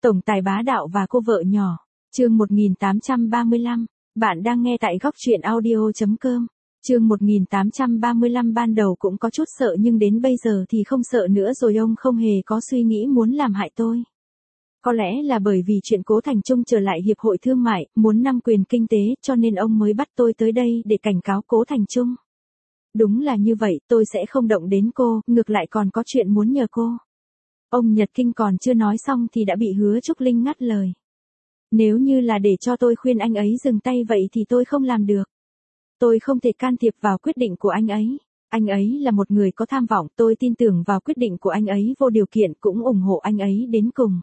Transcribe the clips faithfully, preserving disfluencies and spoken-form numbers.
Tổng tài bá đạo và cô vợ nhỏ. Chương một nghìn tám trăm ba mươi lăm. Bạn đang nghe tại góc truyện audio chấm com. Chương một nghìn tám trăm ba mươi lăm. Ban đầu cũng có chút sợ nhưng đến bây giờ thì không sợ nữa rồi. Ông không hề có suy nghĩ muốn làm hại tôi. Có lẽ là bởi vì chuyện Cố Thành Trung trở lại Hiệp hội Thương mại, muốn nắm quyền kinh tế cho nên ông mới bắt tôi tới đây để cảnh cáo Cố Thành Trung. Đúng là như vậy, tôi sẽ không động đến cô, ngược lại còn có chuyện muốn nhờ cô. Ông Nhật Kinh còn chưa nói xong thì đã bị Hứa Trúc Linh ngắt lời. Nếu như là để cho tôi khuyên anh ấy dừng tay vậy thì tôi không làm được. Tôi không thể can thiệp vào quyết định của anh ấy. Anh ấy là một người có tham vọng, tôi tin tưởng vào quyết định của anh ấy vô điều kiện, cũng ủng hộ anh ấy đến cùng.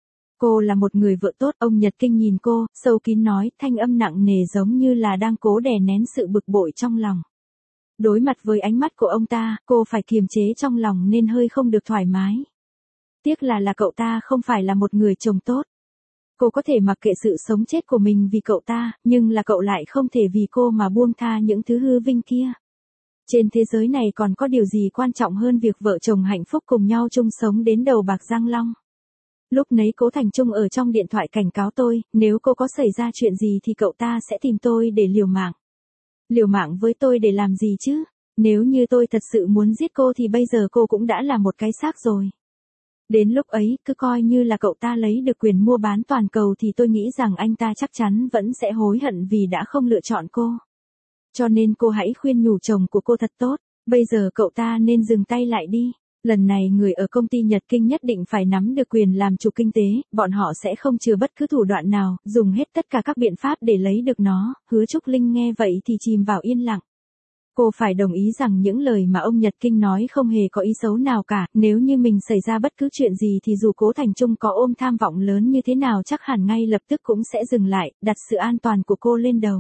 Cô là một người vợ tốt. Ông Nhật Kinh nhìn cô, sâu kín nói, thanh âm nặng nề giống như là đang cố đè nén sự bực bội trong lòng. Đối mặt với ánh mắt của ông ta, cô phải kiềm chế trong lòng nên hơi không được thoải mái. Tiếc là là cậu ta không phải là một người chồng tốt. Cô có thể mặc kệ sự sống chết của mình vì cậu ta, nhưng là cậu lại không thể vì cô mà buông tha những thứ hư vinh kia. Trên thế giới này còn có điều gì quan trọng hơn việc vợ chồng hạnh phúc cùng nhau chung sống đến đầu bạc răng long. Lúc nấy Cố Thành Trung ở trong điện thoại cảnh cáo tôi, nếu cô có xảy ra chuyện gì thì cậu ta sẽ tìm tôi để liều mạng. Liều mạng với tôi để làm gì chứ? Nếu như tôi thật sự muốn giết cô thì bây giờ cô cũng đã là một cái xác rồi. Đến lúc ấy, cứ coi như là cậu ta lấy được quyền mua bán toàn cầu thì tôi nghĩ rằng anh ta chắc chắn vẫn sẽ hối hận vì đã không lựa chọn cô. Cho nên cô hãy khuyên nhủ chồng của cô thật tốt, bây giờ cậu ta nên dừng tay lại đi. Lần này người ở công ty Nhật Kinh nhất định phải nắm được quyền làm chủ kinh tế, bọn họ sẽ không chừa bất cứ thủ đoạn nào, dùng hết tất cả các biện pháp để lấy được nó. Hứa Trúc Linh nghe vậy thì chìm vào yên lặng. Cô phải đồng ý rằng những lời mà ông Nhật Kinh nói không hề có ý xấu nào cả, nếu như mình xảy ra bất cứ chuyện gì thì dù Cố Thành Trung có ôm tham vọng lớn như thế nào chắc hẳn ngay lập tức cũng sẽ dừng lại, đặt sự an toàn của cô lên đầu.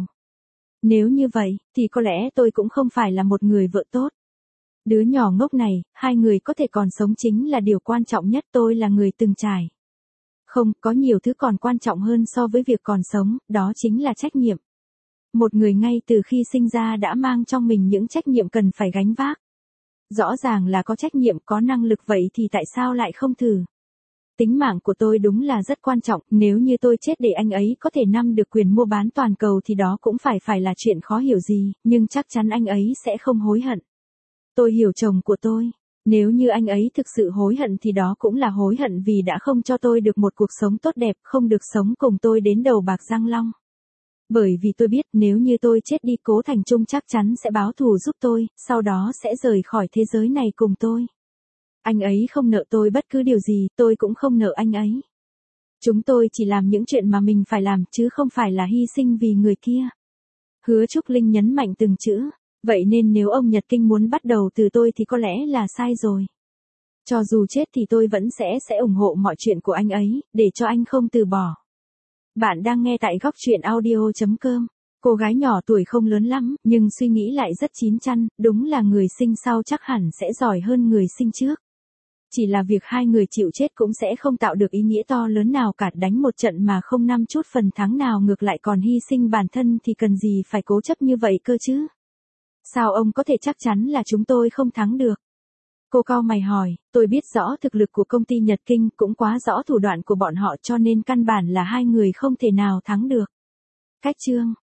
Nếu như vậy, thì có lẽ tôi cũng không phải là một người vợ tốt. Đứa nhỏ ngốc này, hai người có thể còn sống chính là điều quan trọng nhất. Tôi là người từng trải. Không, có nhiều thứ còn quan trọng hơn so với việc còn sống, đó chính là trách nhiệm. Một người ngay từ khi sinh ra đã mang trong mình những trách nhiệm cần phải gánh vác. Rõ ràng là có trách nhiệm, có năng lực vậy thì tại sao lại không thử? Tính mạng của tôi đúng là rất quan trọng, nếu như tôi chết để anh ấy có thể nắm được quyền mua bán toàn cầu thì đó cũng phải phải là chuyện khó hiểu gì, nhưng chắc chắn anh ấy sẽ không hối hận. Tôi hiểu chồng của tôi, nếu như anh ấy thực sự hối hận thì đó cũng là hối hận vì đã không cho tôi được một cuộc sống tốt đẹp, không được sống cùng tôi đến đầu bạc răng long. Bởi vì tôi biết nếu như tôi chết đi Cố Thành Trung chắc chắn sẽ báo thù giúp tôi, sau đó sẽ rời khỏi thế giới này cùng tôi. Anh ấy không nợ tôi bất cứ điều gì, tôi cũng không nợ anh ấy. Chúng tôi chỉ làm những chuyện mà mình phải làm chứ không phải là hy sinh vì người kia. Hứa Trúc Linh nhấn mạnh từng chữ. Vậy nên nếu ông Nhật Kinh muốn bắt đầu từ tôi thì có lẽ là sai rồi. Cho dù chết thì tôi vẫn sẽ sẽ ủng hộ mọi chuyện của anh ấy, để cho anh không từ bỏ. Bạn đang nghe tại góc truyện audio chấm com. Cô gái nhỏ tuổi không lớn lắm, nhưng suy nghĩ lại rất chín chắn, đúng là người sinh sau chắc hẳn sẽ giỏi hơn người sinh trước. Chỉ là việc hai người chịu chết cũng sẽ không tạo được ý nghĩa to lớn nào cả, đánh một trận mà không nắm chút phần thắng nào ngược lại còn hy sinh bản thân thì cần gì phải cố chấp như vậy cơ chứ? Sao ông có thể chắc chắn là chúng tôi không thắng được? Cô cau mày hỏi, tôi biết rõ thực lực của công ty Nhật Kinh, cũng quá rõ thủ đoạn của bọn họ cho nên căn bản là hai người không thể nào thắng được. Cách chương,